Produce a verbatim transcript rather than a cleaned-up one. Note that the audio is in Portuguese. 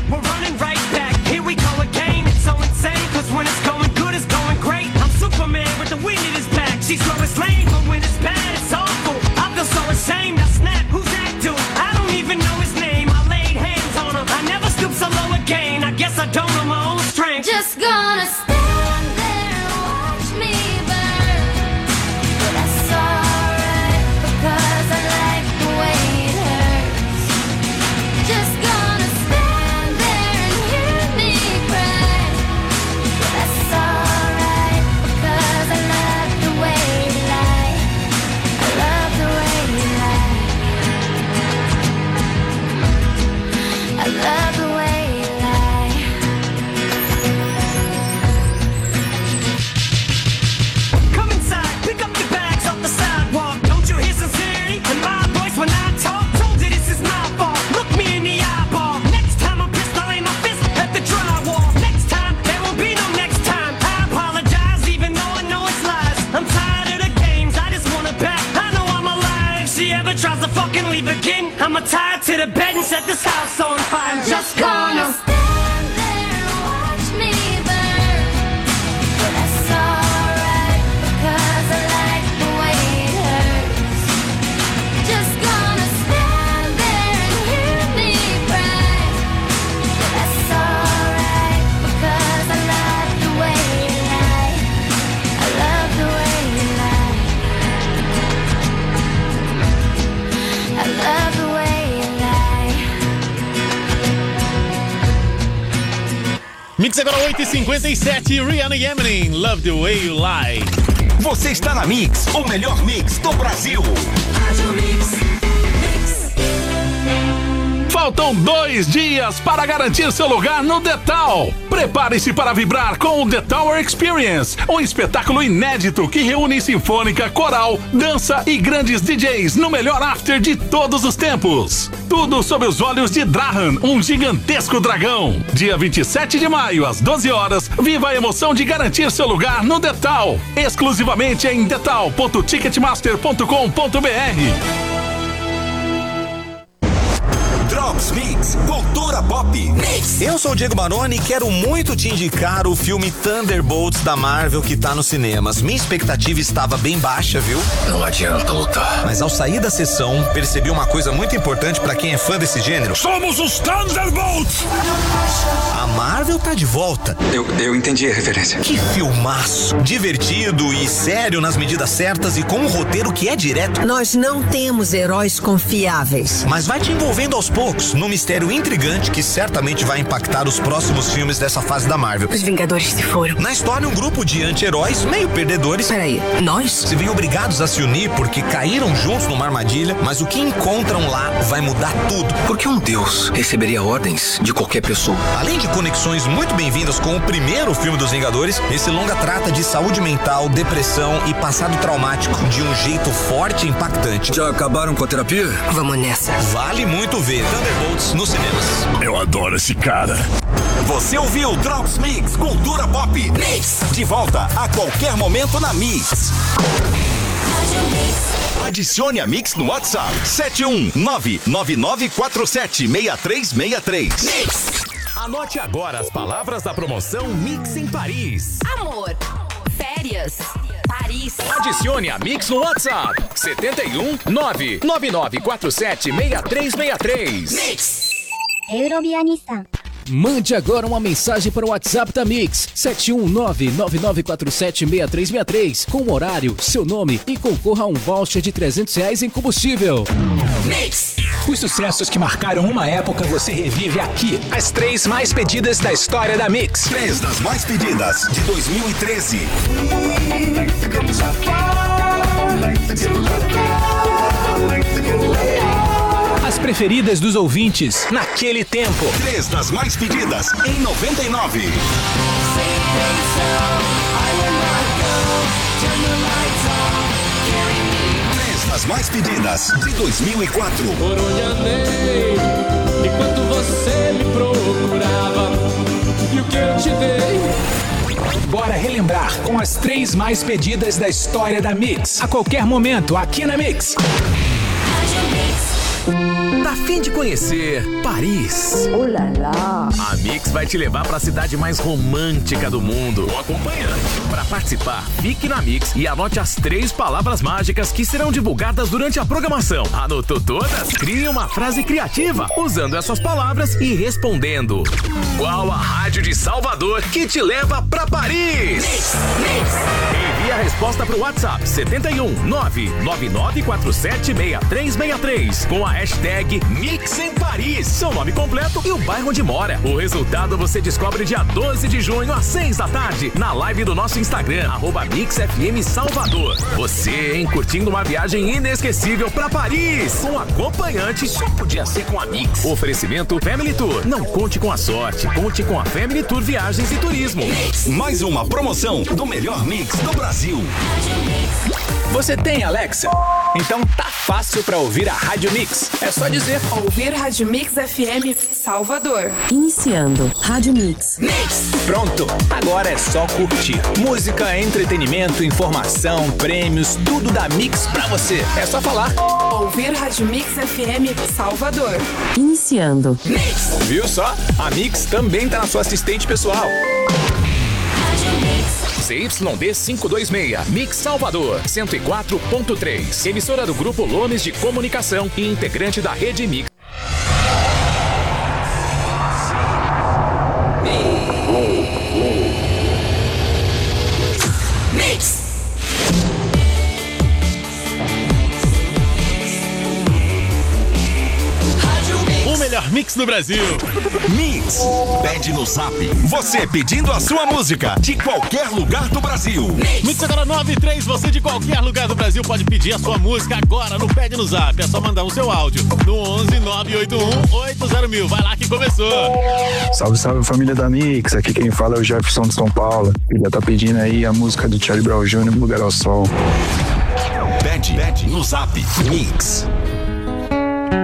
we're running right back. Here we go again, it's so insane, cause when it's going good, it's going great. I'm Superman with the wind in his back. She's Lois Lane, but when it's bad, it's awful. I feel so ashamed, I snap, who's that dude? I don't even know his name, I laid hands on him. I never stoop so low again, I guess I don't know my own strength. Just gonna stand there and watch me burn. But that's alright, because I like the way it hurts. Just gonna stand there and hear me cry. But that's alright, because I love the way you lie. I love the way you lie. I love the way you lie. Come inside, pick up your bags off the sidewalk. Don't you hear sincerity in my voice when I talk? Told you this is my fault, look me in the eyeball. Next time I'm pissed, I'll aim my fist at the drywall. Next time, there won't be no next time. I apologize, even though I know it's lies. I'm tired of the games, I just want it back. I know I'm alive, if she ever tries to fucking leave again, I'ma tie her to the bed and set this house on fire. I'm just gonna stand there and watch me burn. But that's alright, because I like the way it hurts. Just gonna stand there and hear me cry. But that's alright, because I love the way you lie. I love the way you lie. I love the way you lie. Mix agora oito e cinquenta e sete, Rihanna e Eminem, Love the Way You Lie. Você está na Mix, o melhor mix do Brasil. Faltam dois dias para garantir seu lugar no The Tower. Prepare-se para vibrar com o The Tower Experience, um espetáculo inédito que reúne sinfônica, coral, dança e grandes D Js no melhor after de todos os tempos. Tudo sob os olhos de Drahan, um gigantesco dragão. Dia vinte e sete de maio, às doze horas, viva a emoção de garantir seu lugar no The Tower, exclusivamente em detal ponto ticketmaster ponto com ponto b r. Drops Mix, cultura pop. Mix. Eu sou o Diego Baroni e quero muito te indicar o filme Thunderbolts da Marvel que tá nos cinemas. Minha expectativa estava bem baixa, viu? Não adianta lutar. Mas ao sair da sessão, percebi uma coisa muito importante pra quem é fã desse gênero. Somos os Thunderbolts! A Marvel tá de volta. Eu, eu entendi a referência. Que filmaço! Divertido e sério nas medidas certas e com um roteiro que é direto. Nós não temos heróis confiáveis. Mas vai te envolvendo aos poucos, num mistério intrigante que certamente vai impactar os próximos filmes dessa fase da Marvel. Os Vingadores se foram. Na história, um grupo de anti-heróis meio perdedores. Peraí, nós? Se veem obrigados a se unir porque caíram juntos numa armadilha, mas o que encontram lá vai mudar tudo. Porque um deus receberia ordens de qualquer pessoa. Além de conexões muito bem-vindas com o primeiro filme dos Vingadores, esse longa trata de saúde mental, depressão e passado traumático de um jeito forte e impactante. Já acabaram com a terapia? Vamos nessa. Vale muito ver Thunderbolts nos cinemas. Eu adoro esse cara. Você ouviu Drops Mix, cultura pop. Mix. De volta a qualquer momento na Mix. Adicione a Mix no WhatsApp sete um nove nove nove quatro sete seis três seis três. Mix. Anote agora as palavras da promoção Mix em Paris. Amor, férias, Paris. Adicione a Mix no WhatsApp sete um nove nove nove quatro sete seis três seis três. Mix. Eurobiani-san. Mande agora uma mensagem para o WhatsApp da Mix sete um nove nove nove quatro sete seis três seis três com o horário, seu nome e concorra a um voucher de trezentos reais em combustível. Mix. Os sucessos que marcaram uma época você revive aqui. As três mais pedidas da história da Mix. Três das mais pedidas de dois mil e treze. As preferidas dos ouvintes naquele tempo. Três das mais pedidas em noventa e nove. Três das mais pedidas de dois mil e quatro. Por onde andei, enquanto você me procurava, e o que eu te dei. Bora relembrar com as três mais pedidas da história da Mix. A qualquer momento, aqui na Mix. Tá a fim de conhecer Paris? Oh lá lá. A Mix vai te levar para a cidade mais romântica do mundo. Com acompanhante. Para participar, fique na Mix e anote as três palavras mágicas que serão divulgadas durante a programação. Anotou todas? Crie uma frase criativa usando essas palavras e respondendo. Qual a rádio de Salvador que te leva para Paris? Mix, Mix. Envie a resposta pro WhatsApp setenta e um, nove nove nove quatro sete seis três seis três com a hashtag Mix em Paris, seu nome completo e o bairro onde mora. O resultado você descobre dia doze de junho às seis da tarde na live do nosso Instagram, arroba Mix F M Salvador. Você, hein, curtindo uma viagem inesquecível pra Paris com acompanhante, só podia ser com a Mix. Oferecimento Family Tour. Não conte com a sorte, conte com a Family Tour Viagens e Turismo. Mais uma promoção do melhor mix do Brasil. Você tem Alexa? Então tá fácil pra ouvir a Rádio Mix. É só dizer ouvir Rádio Mix F M Salvador. Iniciando Rádio Mix. Mix. Pronto, agora é só curtir. Música, entretenimento, informação, prêmios, tudo da Mix pra você. É só falar. Ouvir Rádio Mix F M Salvador. Iniciando. Mix. Viu só? A Mix também tá na sua assistente pessoal. C Y D quinhentos e vinte e seis, Mix Salvador, cento e quatro ponto três. Emissora do Grupo Lomes de Comunicação e integrante da Rede Mix. Mix. O melhor mix do Brasil. Mix. Pede no Zap. Você pedindo a sua música de qualquer lugar do Brasil. Mix, Mix agora nove três. Você de qualquer lugar do Brasil pode pedir a sua música agora no Pede no Zap. É só mandar o seu áudio no onze nove oito um oito zero mil. Vai lá que começou. Salve, salve família da Mix. Aqui quem fala é o Jefferson de São Paulo. Ele tá pedindo aí a música do Charlie Brown Júnior, Lugar ao Sol. Pede, pede no Zap. Mix.